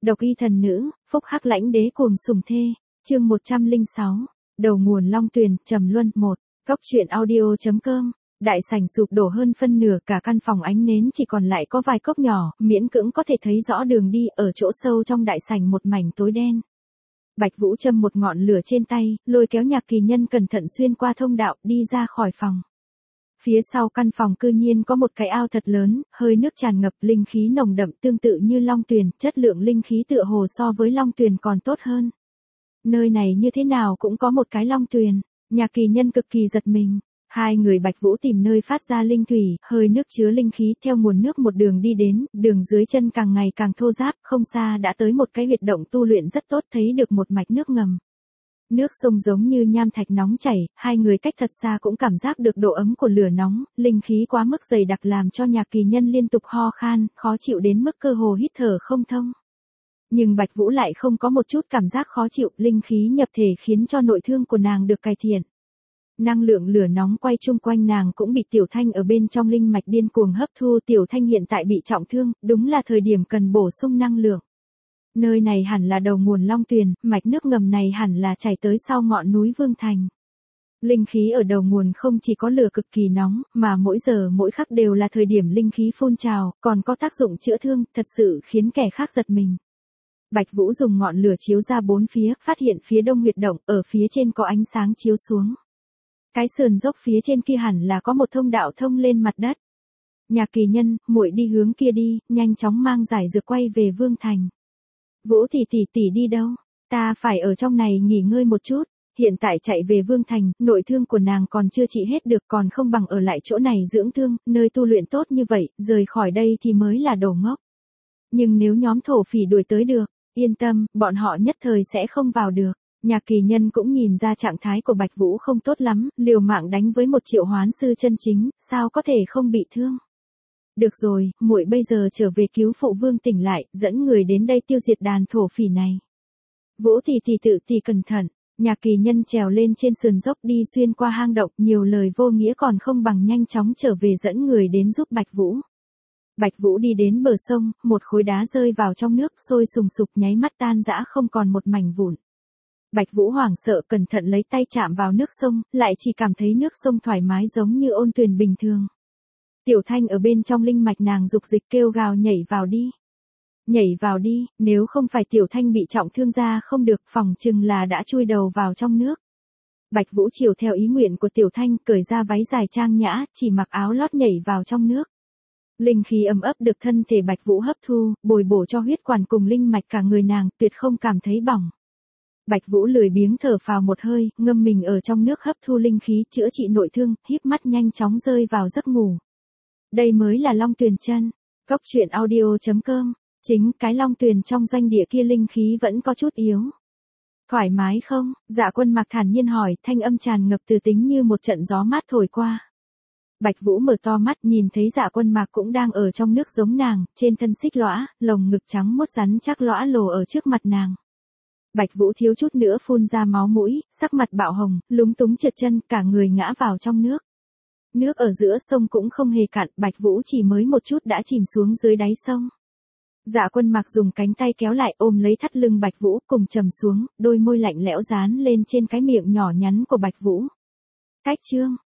Độc y thần nữ, phúc hắc lãnh đế cuồng sủng thê. Chương 106. Đầu nguồn Long Tuyền, Trầm Luân 1. Góc truyện audio.com. Đại sảnh sụp đổ hơn phân nửa, cả căn phòng ánh nến chỉ còn lại có vài cốc nhỏ, miễn cưỡng có thể thấy rõ đường đi, ở chỗ sâu trong đại sảnh một mảnh tối đen. Bạch Vũ châm một ngọn lửa trên tay, lôi kéo Nhạc Kỳ Nhân cẩn thận xuyên qua thông đạo, đi ra khỏi phòng. Phía sau căn phòng cư nhiên có một cái ao thật lớn, hơi nước tràn ngập, linh khí nồng đậm tương tự như Long Tuyền, chất lượng linh khí tựa hồ so với Long Tuyền còn tốt hơn. Nơi này như thế nào cũng có một cái Long Tuyền, Nhạc Kỳ Nhân cực kỳ giật mình. Hai người Bạch Vũ tìm nơi phát ra linh thủy, hơi nước chứa linh khí, theo nguồn nước một đường đi đến, đường dưới chân càng ngày càng thô ráp, không xa đã tới một cái huyệt động tu luyện rất tốt, thấy được một mạch nước ngầm. Nước sông giống như nham thạch nóng chảy, hai người cách thật xa cũng cảm giác được độ ấm của lửa nóng, linh khí quá mức dày đặc làm cho Nhạc Kỳ Nhân liên tục ho khan, khó chịu đến mức cơ hồ hít thở không thông. Nhưng Bạch Vũ lại không có một chút cảm giác khó chịu, linh khí nhập thể khiến cho nội thương của nàng được cải thiện. Năng lượng lửa nóng quay chung quanh nàng cũng bị Tiểu Thanh ở bên trong linh mạch điên cuồng hấp thu. Tiểu Thanh hiện tại bị trọng thương, đúng là thời điểm cần bổ sung năng lượng. Nơi này hẳn là đầu nguồn Long Tuyền, mạch nước ngầm này hẳn là chảy tới sau ngọn núi Vương Thành. Linh khí ở đầu nguồn không chỉ có lửa cực kỳ nóng, mà mỗi giờ mỗi khắc đều là thời điểm linh khí phun trào, còn có tác dụng chữa thương, thật sự khiến kẻ khác giật mình. Bạch Vũ dùng ngọn lửa chiếu ra bốn phía, phát hiện phía đông huyệt động, ở phía trên có ánh sáng chiếu xuống. Cái sườn dốc phía trên kia hẳn là có một thông đạo thông lên mặt đất. Nhạc Kỳ Nhân, muội đi hướng kia đi, nhanh chóng mang giải dược quay về Vương Thành. Vũ tỷ đi đâu? Ta phải ở trong này nghỉ ngơi một chút. Hiện tại chạy về Vương Thành, nội thương của nàng còn chưa trị hết được, còn không bằng ở lại chỗ này dưỡng thương, nơi tu luyện tốt như vậy, rời khỏi đây thì mới là đồ ngốc. Nhưng nếu nhóm thổ phỉ đuổi tới được, yên tâm, bọn họ nhất thời sẽ không vào được. Nhạc Kỳ Nhân cũng nhìn ra trạng thái của Bạch Vũ không tốt lắm, liều mạng đánh với một triệu hoán sư chân chính, sao có thể không bị thương. Được rồi, muội bây giờ trở về cứu phụ vương tỉnh lại, dẫn người đến đây tiêu diệt đàn thổ phỉ này. Vũ tự cẩn thận. Nhạc Kỳ Nhân trèo lên trên sườn dốc đi xuyên qua hang động, nhiều lời vô nghĩa còn không bằng nhanh chóng trở về dẫn người đến giúp Bạch Vũ. Bạch Vũ đi đến bờ sông, một khối đá rơi vào trong nước sôi sùng sục, nháy mắt tan rã không còn một mảnh vụn. Bạch Vũ hoảng sợ cẩn thận lấy tay chạm vào nước sông, lại chỉ cảm thấy nước sông thoải mái giống như ôn tuyền bình thường. Tiểu Thanh ở bên trong linh mạch nàng dục dịch kêu gào nhảy vào đi. Nhảy vào đi, nếu không phải Tiểu Thanh bị trọng thương ra không được, phòng chừng là đã chui đầu vào trong nước. Bạch Vũ chiều theo ý nguyện của Tiểu Thanh, cởi ra váy dài trang nhã, chỉ mặc áo lót nhảy vào trong nước. Linh khí ấm ấp được thân thể Bạch Vũ hấp thu, bồi bổ cho huyết quản cùng linh mạch cả người nàng, tuyệt không cảm thấy bỏng. Bạch Vũ lười biếng thở phào một hơi, ngâm mình ở trong nước hấp thu linh khí, chữa trị nội thương, híp mắt nhanh chóng rơi vào giấc ngủ. Đây mới là Long Tuyền chân. Góc truyện audio.com. Chính cái Long Tuyền trong doanh địa kia linh khí vẫn có chút yếu. Thoải mái không? Dạ Quân Mạc thản nhiên hỏi, thanh âm tràn ngập từ tính như một trận gió mát thổi qua. Bạch Vũ mở to mắt, nhìn thấy Dạ Quân Mạc cũng đang ở trong nước giống nàng, trên thân xích lõa, lồng ngực trắng muốt rắn chắc lõa lồ ở trước mặt nàng. Bạch Vũ thiếu chút nữa phun ra máu mũi, sắc mặt bạo hồng, lúng túng trượt chân, cả người ngã vào trong nước. Nước ở giữa sông cũng không hề cạn, Bạch Vũ chỉ mới một chút đã chìm xuống dưới đáy sông. Dạ Quân Mạc dùng cánh tay kéo lại ôm lấy thắt lưng Bạch Vũ cùng trầm xuống, đôi môi lạnh lẽo dán lên trên cái miệng nhỏ nhắn của Bạch Vũ. Cách chương,